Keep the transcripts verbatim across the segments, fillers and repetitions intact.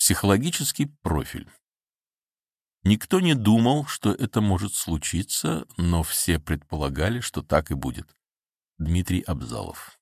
Психологический профиль. Никто не думал, что это может случиться, но все предполагали, что так и будет. Дмитрий Абзалов.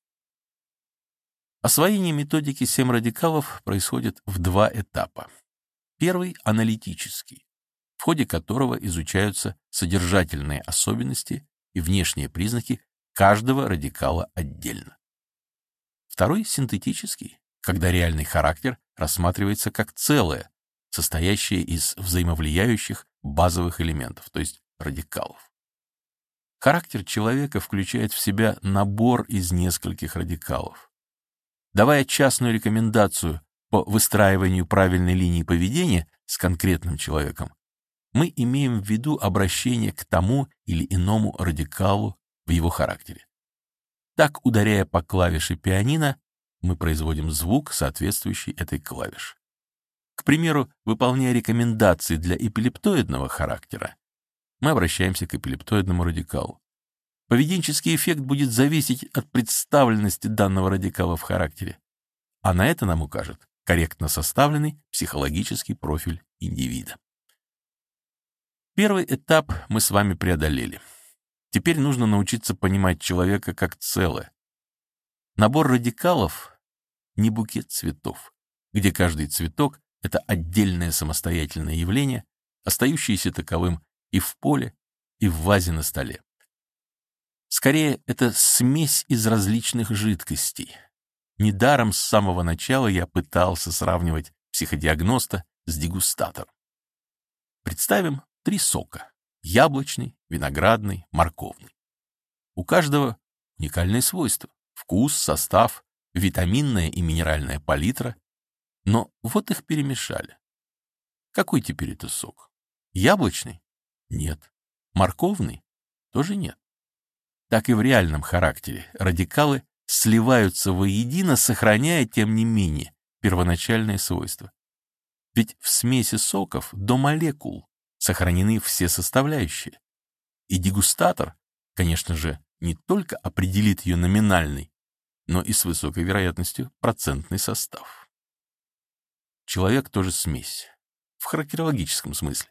Освоение методики «Семь радикалов» происходит в два этапа. Первый — аналитический, в ходе которого изучаются содержательные особенности и внешние признаки каждого радикала отдельно. Второй — синтетический, когда реальный характер рассматривается как целое, состоящее из взаимовлияющих базовых элементов, то есть радикалов. Характер человека включает в себя набор из нескольких радикалов. Давая частную рекомендацию по выстраиванию правильной линии поведения с конкретным человеком, мы имеем в виду обращение к тому или иному радикалу в его характере. Так, ударяя по клавише пианино, мы производим звук, соответствующий этой клавише. К примеру, выполняя рекомендации для эпилептоидного характера, мы обращаемся к эпилептоидному радикалу. Поведенческий эффект будет зависеть от представленности данного радикала в характере, а на это нам укажет корректно составленный психологический профиль индивида. Первый этап мы с вами преодолели. Теперь нужно научиться понимать человека как целое. Набор радикалов — не букет цветов, где каждый цветок — это отдельное самостоятельное явление, остающееся таковым и в поле, и в вазе на столе. Скорее, это смесь из различных жидкостей. Недаром с самого начала я пытался сравнивать психодиагноста с дегустатором. Представим три сока — яблочный, виноградный, морковный. У каждого уникальные свойства — вкус, состав, витаминная и минеральная палитра. Но вот их перемешали. Какой теперь это сок? Яблочный? Нет. Морковный? Тоже нет. Так и в реальном характере радикалы сливаются воедино, сохраняя, тем не менее, первоначальные свойства. Ведь в смеси соков до молекул сохранены все составляющие. И дегустатор, конечно же, не только определит ее номинальный, но и с высокой вероятностью процентный состав. Человек тоже смесь, в характерологическом смысле.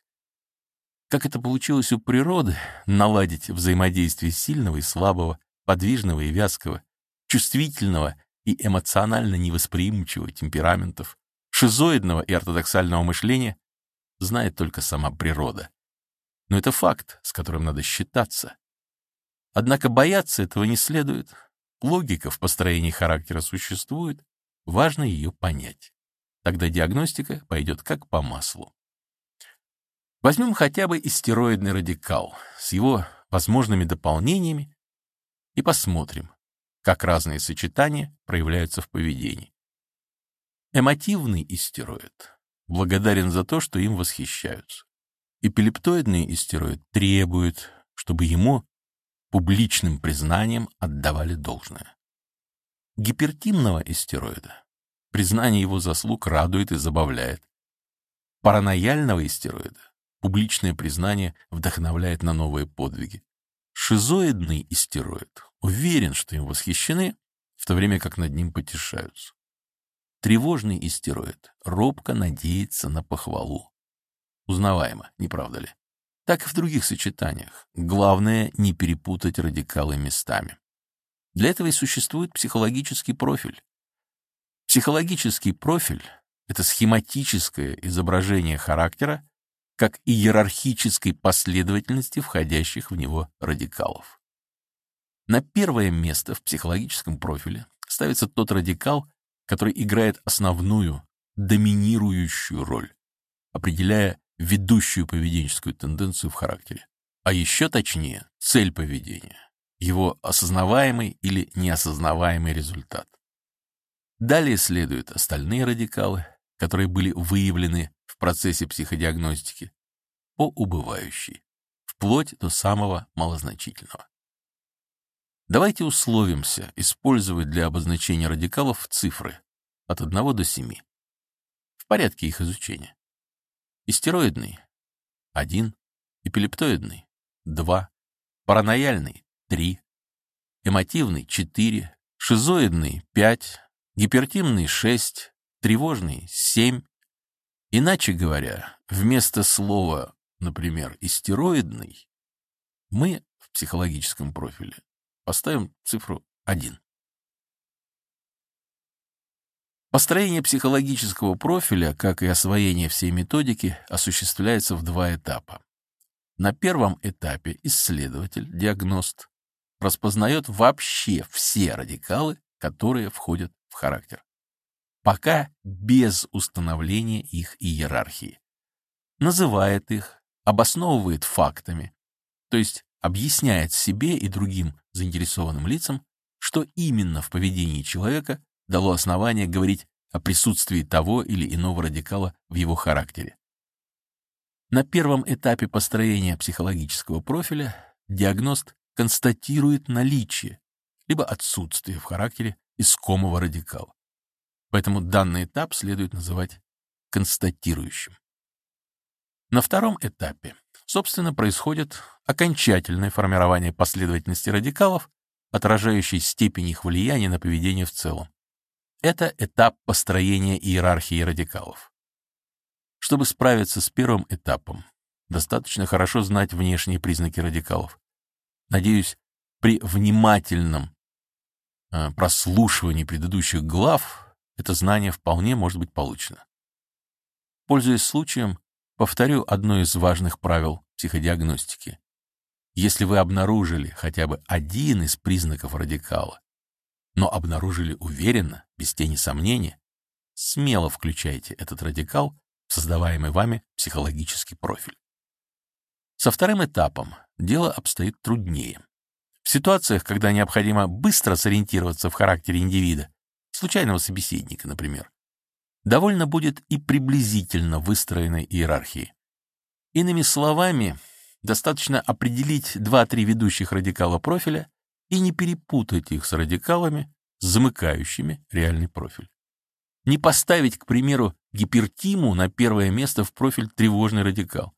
Как это получилось у природы, наладить взаимодействие сильного и слабого, подвижного и вязкого, чувствительного и эмоционально невосприимчивого темпераментов, шизоидного и ортодоксального мышления, знает только сама природа. Но это факт, с которым надо считаться. Однако бояться этого не следует. Логика в построении характера существует, важно ее понять. Тогда диагностика пойдет как по маслу. Возьмем хотя бы истероидный радикал с его возможными дополнениями и посмотрим, как разные сочетания проявляются в поведении. Эмотивный истероид благодарен за то, что им восхищаются. Эпилептоидный истероид требует, чтобы ему публичным признанием отдавали должное. Гипертимного истероида признание его заслуг радует и забавляет. Паранояльного истероида публичное признание вдохновляет на новые подвиги. Шизоидный истероид уверен, что им восхищены, в то время как над ним потешаются. Тревожный истероид робко надеется на похвалу. Узнаваемо, не правда ли? Так и в других сочетаниях. Главное — не перепутать радикалы местами. Для этого и существует психологический профиль. Психологический профиль — это схематическое изображение характера как иерархической последовательности входящих в него радикалов. На первое место в психологическом профиле ставится тот радикал, который играет основную, доминирующую роль, определяя ведущую поведенческую тенденцию в характере, а еще точнее цель поведения, его осознаваемый или неосознаваемый результат. Далее следуют остальные радикалы, которые были выявлены в процессе психодиагностики, по убывающей, вплоть до самого малозначительного. Давайте условимся использовать для обозначения радикалов цифры от одного до семи в порядке их изучения. Истероидный — один, эпилептоидный — два, паранояльный — три, эмотивный — четыре, шизоидный — пять, гипертимный — шесть, тревожный — семь, Иначе говоря, вместо слова, например, истероидный, мы в психологическом профиле поставим цифру один. Построение психологического профиля, как и освоение всей методики, осуществляется в два этапа. На первом этапе исследователь, диагност, распознает вообще все радикалы, которые входят в характер, пока без установления их иерархии. Называет их, обосновывает фактами, то есть объясняет себе и другим заинтересованным лицам, что именно в поведении человека дало основание говорить о присутствии того или иного радикала в его характере. На первом этапе построения психологического профиля диагност констатирует наличие либо отсутствие в характере искомого радикала. Поэтому данный этап следует называть констатирующим. На втором этапе, собственно, происходит окончательное формирование последовательности радикалов, отражающей степень их влияния на поведение в целом. Это этап построения иерархии радикалов. Чтобы справиться с первым этапом, достаточно хорошо знать внешние признаки радикалов. Надеюсь, при внимательном э, прослушивании предыдущих глав это знание вполне может быть получено. Пользуясь случаем, повторю одно из важных правил психодиагностики. Если вы обнаружили хотя бы один из признаков радикала, но обнаружили уверенно, без тени сомнения, смело включайте этот радикал в создаваемый вами психологический профиль. Со вторым этапом дело обстоит труднее. В ситуациях, когда необходимо быстро сориентироваться в характере индивида, случайного собеседника, например, довольно будет и приблизительно выстроенной иерархии. Иными словами, достаточно определить два-три ведущих радикала профиля и не перепутать их с радикалами, замыкающими реальный профиль. Не поставить, к примеру, гипертиму на первое место в профиль тревожный радикал,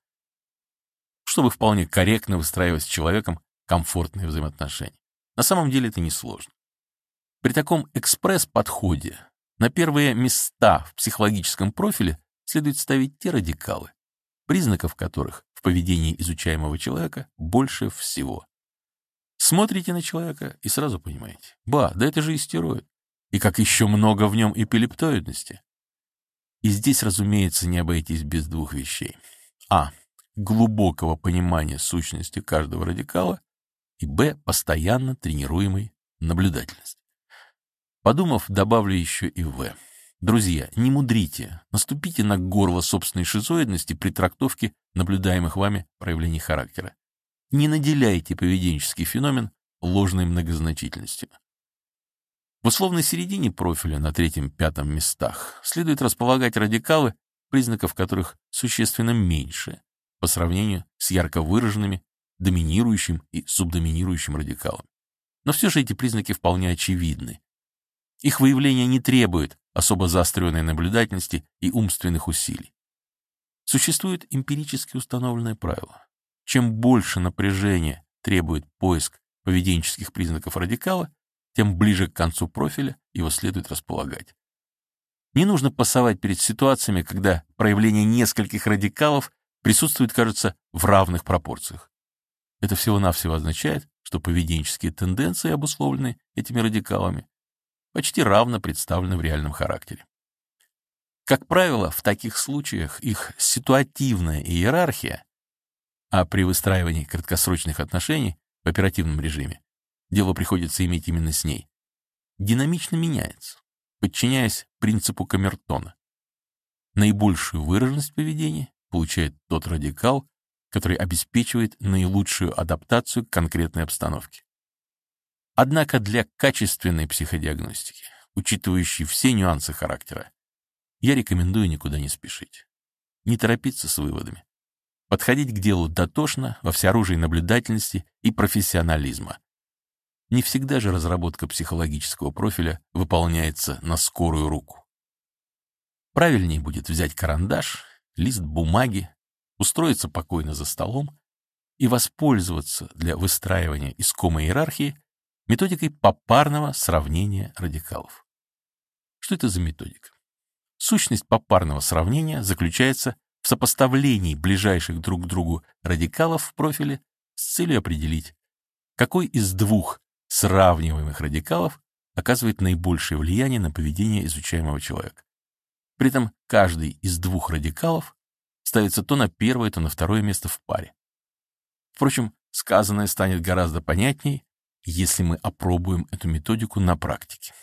чтобы вполне корректно выстраивать с человеком комфортные взаимоотношения. На самом деле это несложно. При таком экспресс-подходе на первые места в психологическом профиле следует ставить те радикалы, признаков которых в поведении изучаемого человека больше всего. Смотрите на человека и сразу понимаете: ба, да это же истероид. И как еще много в нем эпилептоидности. И здесь, разумеется, не обойтись без двух вещей. А. Глубокого понимания сущности каждого радикала. И б. Постоянно тренируемой наблюдательности. Подумав, добавлю еще и в. Друзья, не мудрите, наступите на горло собственной шизоидности при трактовке наблюдаемых вами проявлений характера. Не наделяйте поведенческий феномен ложной многозначительностью. В условной середине профиля на третьем-пятом местах следует располагать радикалы, признаков которых существенно меньше по сравнению с ярко выраженными доминирующим и субдоминирующим радикалом. Но все же эти признаки вполне очевидны. Их выявление не требует особо заостренной наблюдательности и умственных усилий. Существует эмпирически установленное правило. Чем больше напряжения требует поиск поведенческих признаков радикала, тем ближе к концу профиля его следует располагать. Не нужно пасовать перед ситуациями, когда проявление нескольких радикалов присутствует, кажется, в равных пропорциях. Это всего-навсего означает, что поведенческие тенденции, обусловленные этими радикалами, почти равно представлены в реальном характере. Как правило, в таких случаях их ситуативная иерархия, а при выстраивании краткосрочных отношений в оперативном режиме дело приходится иметь именно с ней, динамично меняется, подчиняясь принципу камертона. Наибольшую выраженность поведения получает тот радикал, который обеспечивает наилучшую адаптацию к конкретной обстановке. Однако для качественной психодиагностики, учитывающей все нюансы характера, я рекомендую никуда не спешить, не торопиться с выводами, подходить к делу дотошно во всеоружии наблюдательности и профессионализма. Не всегда же разработка психологического профиля выполняется на скорую руку. Правильнее будет взять карандаш, лист бумаги, устроиться покойно за столом и воспользоваться для выстраивания искомой иерархии методикой попарного сравнения радикалов. Что это за методика? Сущность попарного сравнения заключается в сопоставлении ближайших друг к другу радикалов в профиле с целью определить, какой из двух сравниваемых радикалов оказывает наибольшее влияние на поведение изучаемого человека. При этом каждый из двух радикалов ставится то на первое, то на второе место в паре. Впрочем, сказанное станет гораздо понятней, если мы опробуем эту методику на практике.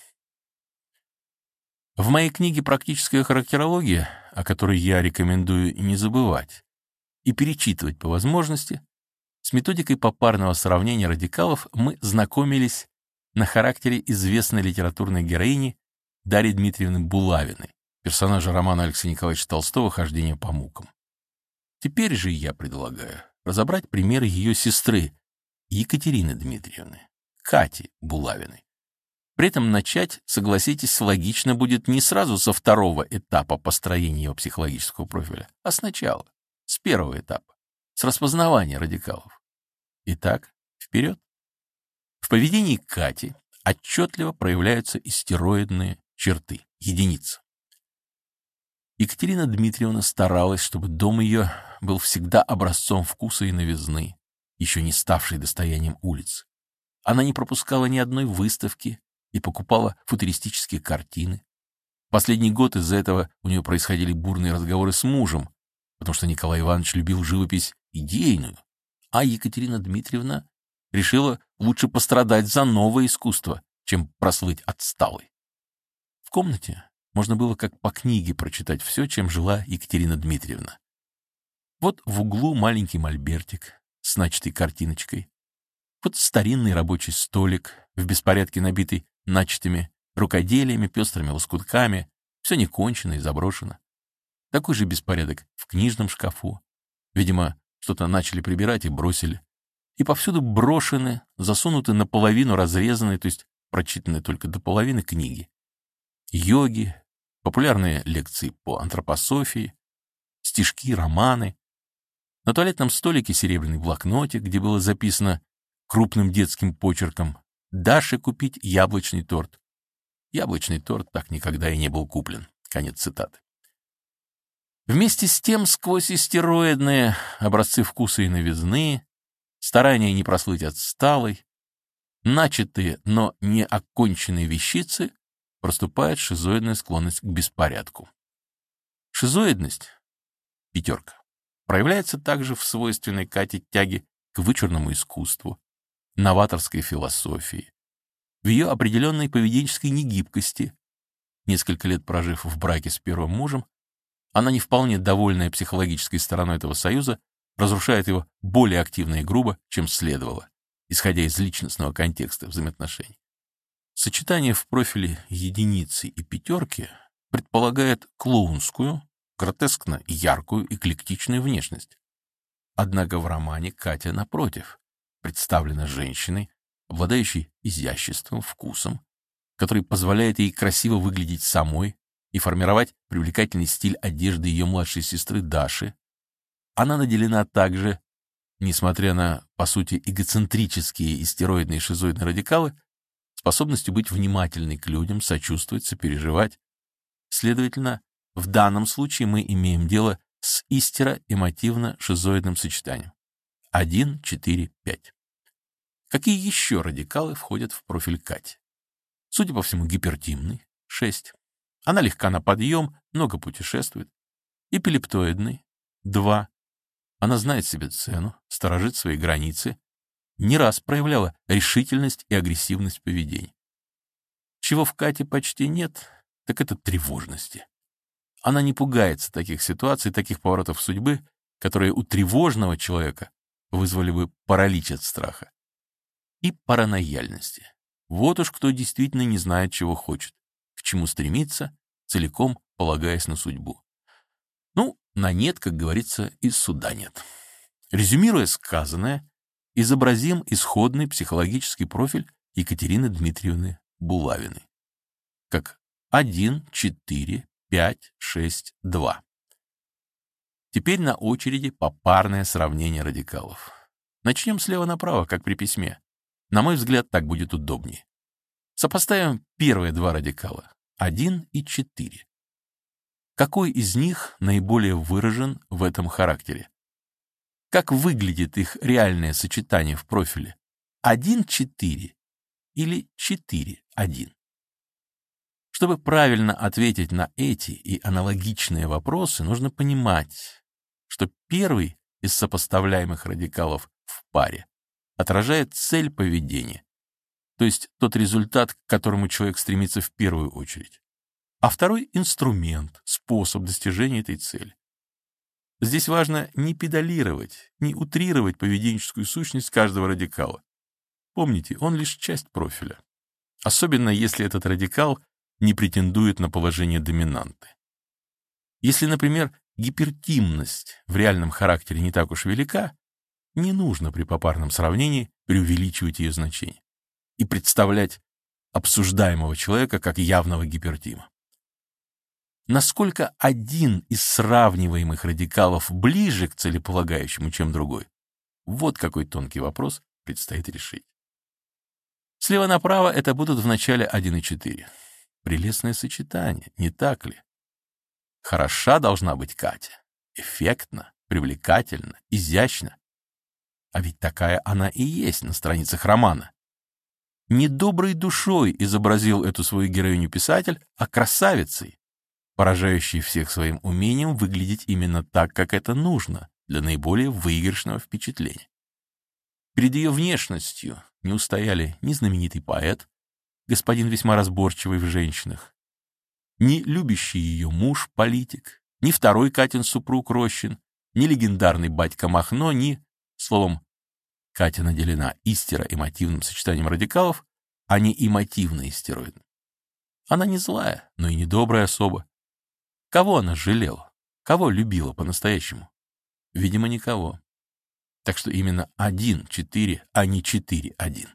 В моей книге «Практическая характерология», о которой я рекомендую не забывать и перечитывать по возможности, с методикой попарного сравнения радикалов мы знакомились на характере известной литературной героини Дарьи Дмитриевны Булавиной, персонажа романа Алексея Николаевича Толстого «Хождение по мукам». Теперь же я предлагаю разобрать примеры ее сестры Екатерины Дмитриевны, Кати Булавиной. При этом начать, согласитесь, логично будет не сразу со второго этапа построения его психологического профиля, а сначала, с первого этапа, с распознавания радикалов. Итак, вперед. В поведении Кати отчетливо проявляются истероидные черты, единицы. Екатерина Дмитриевна старалась, чтобы дом ее был всегда образцом вкуса и новизны, еще не ставшей достоянием улиц. Она не пропускала ни одной выставки и покупала футуристические картины. Последний год из-за этого у нее происходили бурные разговоры с мужем, потому что Николай Иванович любил живопись идейную, а Екатерина Дмитриевна решила лучше пострадать за новое искусство, чем прослыть отсталой. В комнате можно было как по книге прочитать все, чем жила Екатерина Дмитриевна. Вот в углу маленький мольбертик с начатой картиночкой. Вот старинный рабочий столик, в беспорядке набитый начатыми рукоделиями, пестрыми лоскутками, все некончено и заброшено. Такой же беспорядок в книжном шкафу. Видимо, что-то начали прибирать и бросили. И повсюду брошены, засунуты наполовину разрезанные, то есть прочитанные только до половины книги. Йоги, популярные лекции по антропософии, стишки, романы. На туалетном столике серебряный блокнотик, где было записано крупным детским почерком «Даше купить яблочный торт». Яблочный торт так никогда и не был куплен. Конец цитаты. Вместе с тем, сквозь истероидные образцы вкуса и новизны, старания не прослыть отсталой, начатые, но не оконченные вещицы, проступает шизоидная склонность к беспорядку. Шизоидность, пятерка, проявляется также в свойственной Кате тяге к вычурному искусству, новаторской философии, в ее определенной поведенческой негибкости. Несколько лет прожив в браке с первым мужем, она, не вполне довольная психологической стороной этого союза, разрушает его более активно и грубо, чем следовало, исходя из личностного контекста взаимоотношений. Сочетание в профиле единицы и пятерки предполагает клоунскую, гротескно яркую, эклектичную внешность. Однако в романе Катя, напротив, представлена женщиной, обладающей изяществом, вкусом, который позволяет ей красиво выглядеть самой и формировать привлекательный стиль одежды ее младшей сестры Даши. Она наделена также, несмотря на, по сути, эгоцентрические истероидные и шизоидные радикалы, способностью быть внимательной к людям, сочувствовать, сопереживать. Следовательно, в данном случае мы имеем дело с истеро-эмотивно-шизоидным сочетанием. один, четыре, пять. Какие еще радикалы входят в профиль Кати? Судя по всему, гипертимный, шесть. Она легка на подъем, много путешествует. Эпилептоидный, два. Она знает себе цену, сторожит свои границы, не раз проявляла решительность и агрессивность поведения. Чего в Кате почти нет, так это тревожности. Она не пугается таких ситуаций, таких поворотов судьбы, которые у тревожного человека вызвали бы паралич от страха. И паранояльности. Вот уж кто действительно не знает, чего хочет, к чему стремится, целиком полагаясь на судьбу. Ну, на нет, как говорится, и суда нет. Резюмируя сказанное, изобразим исходный психологический профиль Екатерины Дмитриевны Булавиной. Как один, четыре, пять, шесть, два. Теперь на очереди попарное сравнение радикалов. Начнем слева направо, как при письме. На мой взгляд, так будет удобнее. Сопоставим первые два радикала, один и четыре. Какой из них наиболее выражен в этом характере? Как выглядит их реальное сочетание в профиле? один четыре или четыре один? Чтобы правильно ответить на эти и аналогичные вопросы, нужно понимать, что первый из сопоставляемых радикалов в паре отражает цель поведения, то есть тот результат, к которому человек стремится в первую очередь, а второй — инструмент, способ достижения этой цели. Здесь важно не педалировать, не утрировать поведенческую сущность каждого радикала. Помните, он лишь часть профиля, особенно если этот радикал не претендует на положение доминанты. Если, например, гипертимность в реальном характере не так уж велика, не нужно при попарном сравнении преувеличивать ее значение и представлять обсуждаемого человека как явного гипертима. Насколько один из сравниваемых радикалов ближе к целеполагающему, чем другой? Вот какой тонкий вопрос предстоит решить. Слева направо это будут в начале один и четыре. Прелестное сочетание, не так ли? Хороша должна быть Катя. Эффектно, привлекательно, изящно. А ведь такая она и есть на страницах романа. Не доброй душой изобразил эту свою героиню писатель, а красавицей, поражающей всех своим умением выглядеть именно так, как это нужно для наиболее выигрышного впечатления. Перед ее внешностью не устояли ни знаменитый поэт, господин весьма разборчивый в женщинах, ни любящий ее муж, политик, ни второй Катин супруг Рощин, ни легендарный батька Махно, ни, словом, Катя наделена истеро-эмотивным сочетанием радикалов, а не эмотивно-истероидным. Она не злая, но и не добрая особа. Кого она жалела? Кого любила по-настоящему? Видимо, никого. Так что именно один четыре, а не четыре один.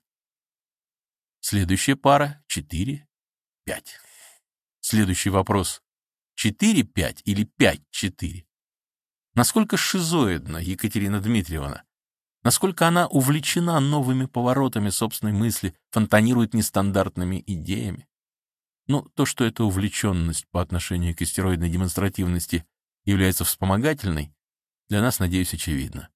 Следующая пара — четыре пять. Следующий вопрос — четыре пять или пять четыре? Насколько шизоидна Екатерина Дмитриевна? Насколько она увлечена новыми поворотами собственной мысли, фонтанирует нестандартными идеями? Ну, то, что эта увлеченность по отношению к истероидной демонстративности является вспомогательной, для нас, надеюсь, очевидно.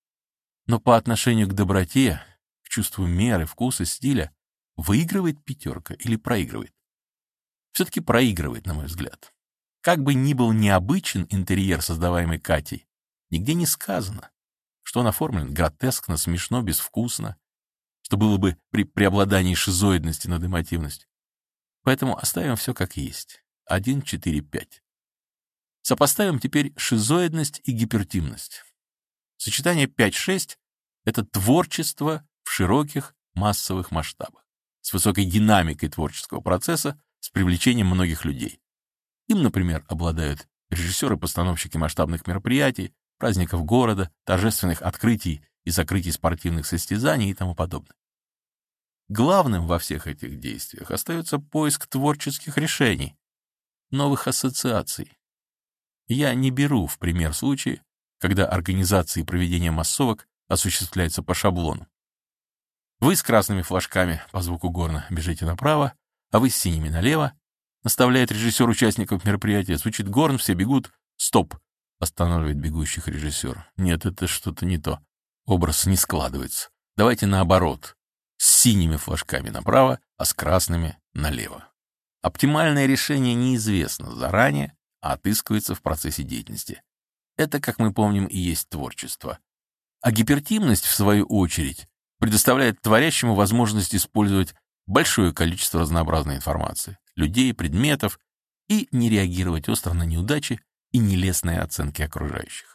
Но по отношению к доброте, к чувству меры, вкуса, стиля, выигрывает пятерка или проигрывает? Все-таки проигрывает, на мой взгляд. Как бы ни был необычен интерьер, создаваемый Катей, нигде не сказано, что он оформлен гротескно, смешно, безвкусно, что было бы при преобладании шизоидности над эмотивностью. Поэтому оставим все как есть. один четыре пять. Сопоставим теперь шизоидность и гипертимность. Сочетание пять шесть — это творчество в широких массовых масштабах, с высокой динамикой творческого процесса, с привлечением многих людей. Им, например, обладают режиссеры-постановщики масштабных мероприятий, праздников города, торжественных открытий и закрытий спортивных состязаний и тому подобное. Главным во всех этих действиях остается поиск творческих решений, новых ассоциаций. Я не беру в пример случаи, когда организация и проведение массовок осуществляется по шаблону. Вы с красными флажками по звуку горна бежите направо, а вы с синими налево, наставляет режиссер участников мероприятия. Звучит горн, все бегут. Стоп! Останавливает бегущих режиссер. Нет, это что-то не то. Образ не складывается. Давайте наоборот. С синими флажками направо, а с красными налево. Оптимальное решение неизвестно заранее, а отыскивается в процессе деятельности. Это, как мы помним, и есть творчество. А гипертимность, в свою очередь, предоставляет творящему возможность использовать большое количество разнообразной информации, людей, предметов и не реагировать остро на неудачи и нелестные оценки окружающих.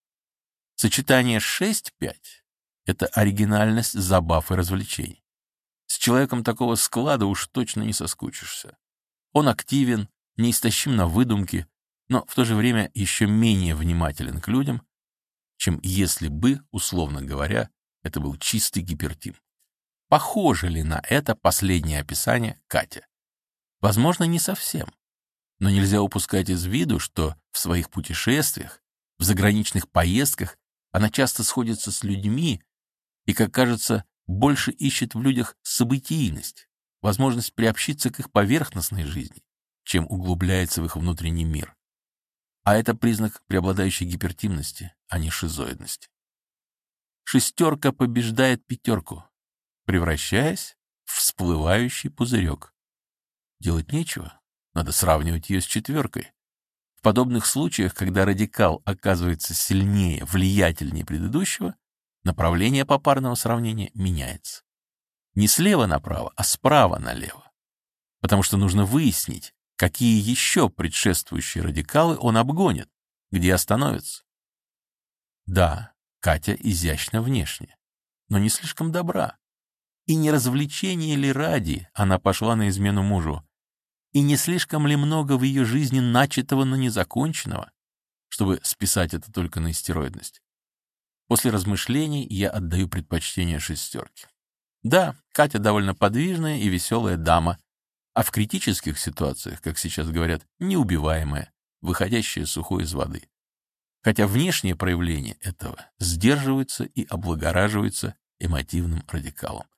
Сочетание шесть пять — это оригинальность забав и развлечений. С человеком такого склада уж точно не соскучишься. Он активен, неистощим на выдумки, но в то же время еще менее внимателен к людям, чем если бы, условно говоря, это был чистый гипертим. Похоже ли на это последнее описание Катя? Возможно, не совсем. Но нельзя упускать из виду, что в своих путешествиях, в заграничных поездках она часто сходится с людьми и, как кажется, больше ищет в людях событийность, возможность приобщиться к их поверхностной жизни, чем углубляется в их внутренний мир. А это признак преобладающей гипертимности, а не шизоидности. Шестерка побеждает пятерку, превращаясь в всплывающий пузырек. Делать нечего, надо сравнивать ее с четверкой. В подобных случаях, когда радикал оказывается сильнее, влиятельнее предыдущего, направление попарного сравнения меняется. Не слева направо, а справа налево. Потому что нужно выяснить, какие еще предшествующие радикалы он обгонит, где остановится. Да, Катя изящна внешне, но не слишком добра. И не развлечение ли ради она пошла на измену мужу? И не слишком ли много в ее жизни начатого, но незаконченного, чтобы списать это только на истероидность? После размышлений я отдаю предпочтение шестерке. Да, Катя довольно подвижная и веселая дама, а в критических ситуациях, как сейчас говорят, неубиваемая, выходящая сухой из воды. Хотя внешние проявления этого сдерживаются и облагораживаются эмотивным радикалом.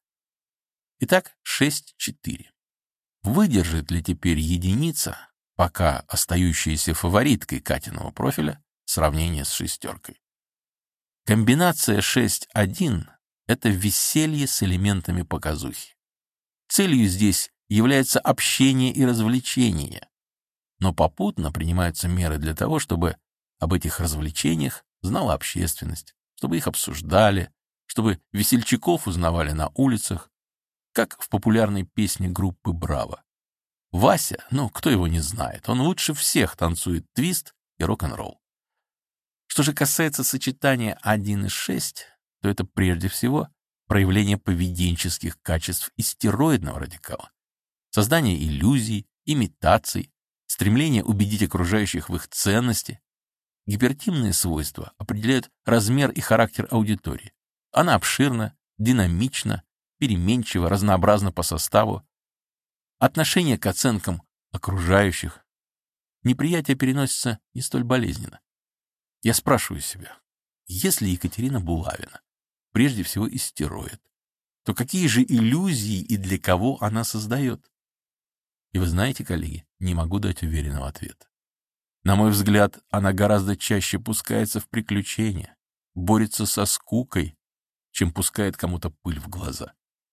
Итак, шесть четыре. Выдержит ли теперь единица, пока остающаяся фавориткой Катиного профиля, сравнение с шестеркой? Комбинация шесть один — это веселье с элементами показухи. Целью здесь является общение и развлечение, но попутно принимаются меры для того, чтобы об этих развлечениях знала общественность, чтобы их обсуждали, чтобы весельчаков узнавали на улицах, как в популярной песне группы «Браво». Вася, ну, кто его не знает, он лучше всех танцует твист и рок-н-ролл. Что же касается сочетания один и шесть, то это прежде всего проявление поведенческих качеств истероидного радикала. Создание иллюзий, имитаций, стремление убедить окружающих в их ценности. Гипертимные свойства определяют размер и характер аудитории. Она обширна, динамична, переменчива, разнообразна по составу. Отношение к оценкам окружающих. Неприятие переносится не столь болезненно. Я спрашиваю себя, если Екатерина Булавина прежде всего истероид, то какие же иллюзии и для кого она создает? И вы знаете, коллеги, не могу дать уверенного ответа. На мой взгляд, она гораздо чаще пускается в приключения, борется со скукой, чем пускает кому-то пыль в глаза.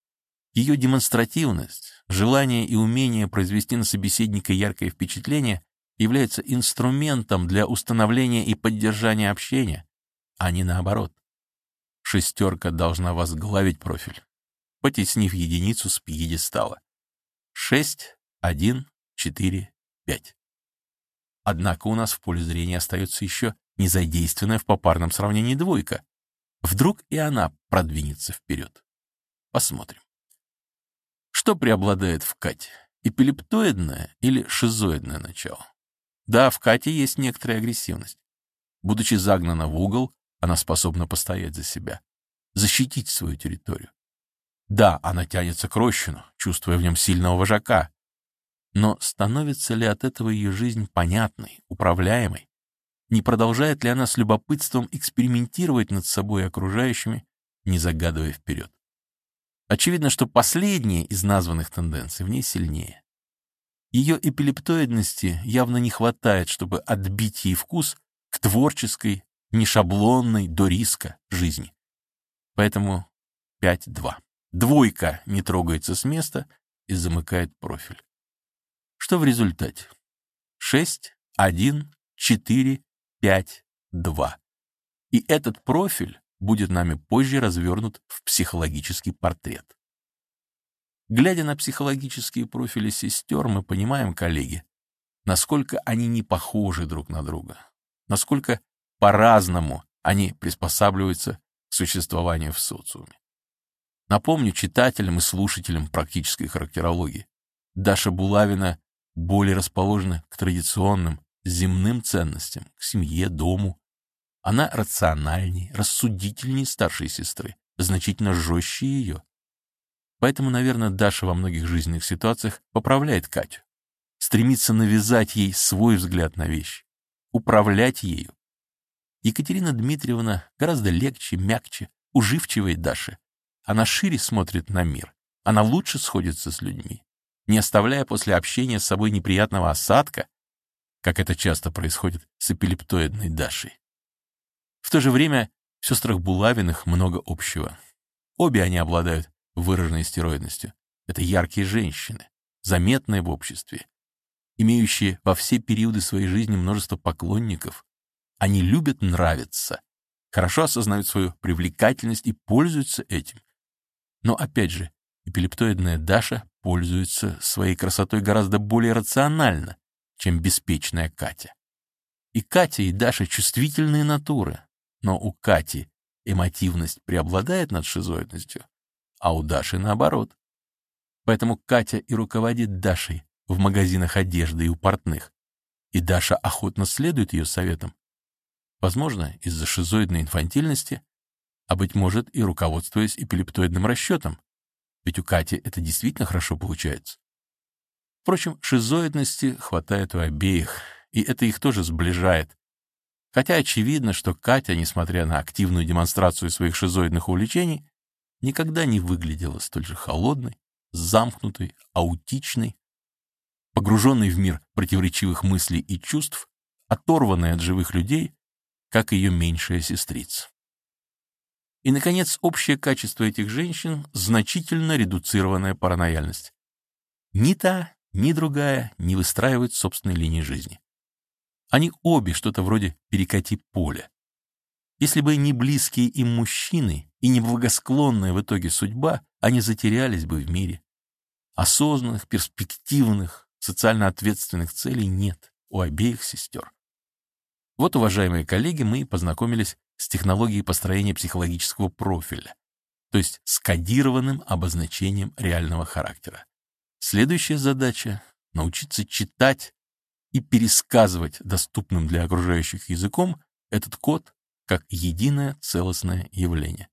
Ее демонстративность, желание и умение произвести на собеседника яркое впечатление являются инструментом для установления и поддержания общения, а не наоборот. Шестерка должна возглавить профиль, потеснив единицу с пьедестала. Шесть, один, четыре, пять. Однако у нас в поле зрения остается еще незадействованная в попарном сравнении двойка. Вдруг и она продвинется вперед. Посмотрим. Что преобладает в Кате? Эпилептоидное или шизоидное начало? Да, в Кате есть некоторая агрессивность. Будучи загнана в угол, она способна постоять за себя, защитить свою территорию. Да, она тянется к Рощину, чувствуя в нем сильного вожака. Но становится ли от этого ее жизнь понятной, управляемой? Не продолжает ли она с любопытством экспериментировать над собой и окружающими, не загадывая вперед? Очевидно, что последняя из названных тенденций в ней сильнее. Ее эпилептоидности явно не хватает, чтобы отбить ей вкус к творческой, нешаблонной до риска жизни. Поэтому пять два. Двойка не трогается с места и замыкает профиль. Что в результате? шесть, один, четыре, пять, два. И этот профиль будет нами позже развернут в психологический портрет. Глядя на психологические профили сестер, мы понимаем, коллеги, насколько они не похожи друг на друга, насколько по-разному они приспосабливаются к существованию в социуме. Напомню читателям и слушателям практической характерологии. Даша Булавина более расположена к традиционным земным ценностям, к семье, дому. Она рациональней, рассудительней старшей сестры, значительно жестче ее. Поэтому, наверное, Даша во многих жизненных ситуациях поправляет Катю, стремится навязать ей свой взгляд на вещи, управлять ею. Екатерина Дмитриевна гораздо легче, мягче, уживчивее Даши. Она шире смотрит на мир, она лучше сходится с людьми, не оставляя после общения с собой неприятного осадка. как это часто происходит с эпилептоидной Дашей. В то же время в сестрах Булавиных много общего. Обе они обладают выраженной стероидностью. Это яркие женщины, заметные в обществе, имеющие во все периоды своей жизни множество поклонников. Они любят нравиться, хорошо осознают свою привлекательность и пользуются этим. Но, опять же, эпилептоидная Даша пользуется своей красотой гораздо более рационально, чем беспечная Катя. И Катя, и Даша чувствительные натуры, но у Кати эмотивность преобладает над шизоидностью, а у Даши наоборот. Поэтому Катя и руководит Дашей в магазинах одежды и у портных, и Даша охотно следует ее советам. Возможно, из-за шизоидной инфантильности, а, быть может, и руководствуясь эпилептоидным расчетом, ведь у Кати это действительно хорошо получается. Впрочем, шизоидности хватает у обеих, и это их тоже сближает. Хотя очевидно, что Катя, несмотря на активную демонстрацию своих шизоидных увлечений, никогда не выглядела столь же холодной, замкнутой, аутичной, погруженной в мир противоречивых мыслей и чувств, оторванной от живых людей, как ее меньшая сестрица. И, наконец, общее качество этих женщин — значительно редуцированная паранояльность. Ни та, ни другая не выстраивают собственной линии жизни. Они обе что-то вроде перекати поля. Если бы не близкие им мужчины и не благосклонная в итоге судьба, они затерялись бы в мире. Осознанных, перспективных, социально ответственных целей нет у обеих сестер. Вот, уважаемые коллеги, мы и познакомились с технологией построения психологического профиля, то есть с кодированным обозначением реального характера. Следующая задача — научиться читать и пересказывать доступным для окружающих языком этот код как единое целостное явление.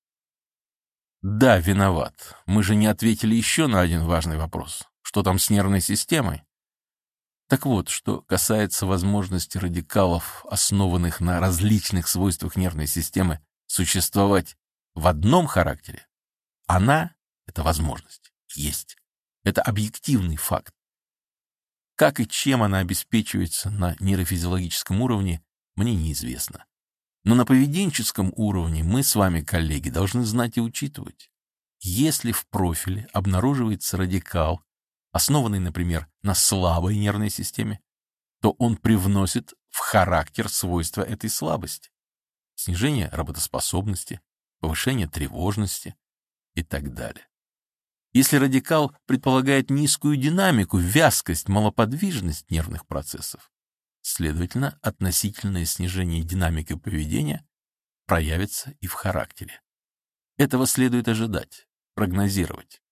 Да, виноват. Мы же не ответили еще на один важный вопрос. Что там с нервной системой? Так вот, что касается возможности радикалов, основанных на различных свойствах нервной системы, существовать в одном характере, она, эта возможность, есть. Это объективный факт. Как и чем она обеспечивается на нейрофизиологическом уровне, мне неизвестно. Но на поведенческом уровне мы с вами, коллеги, должны знать и учитывать. Если в профиле обнаруживается радикал, основанный, например, на слабой нервной системе, то он привносит в характер свойства этой слабости. Снижение работоспособности, повышение тревожности и так далее. Если радикал предполагает низкую динамику, вязкость, малоподвижность нервных процессов, следовательно, относительное снижение динамики поведения проявится и в характере. Этого следует ожидать, прогнозировать.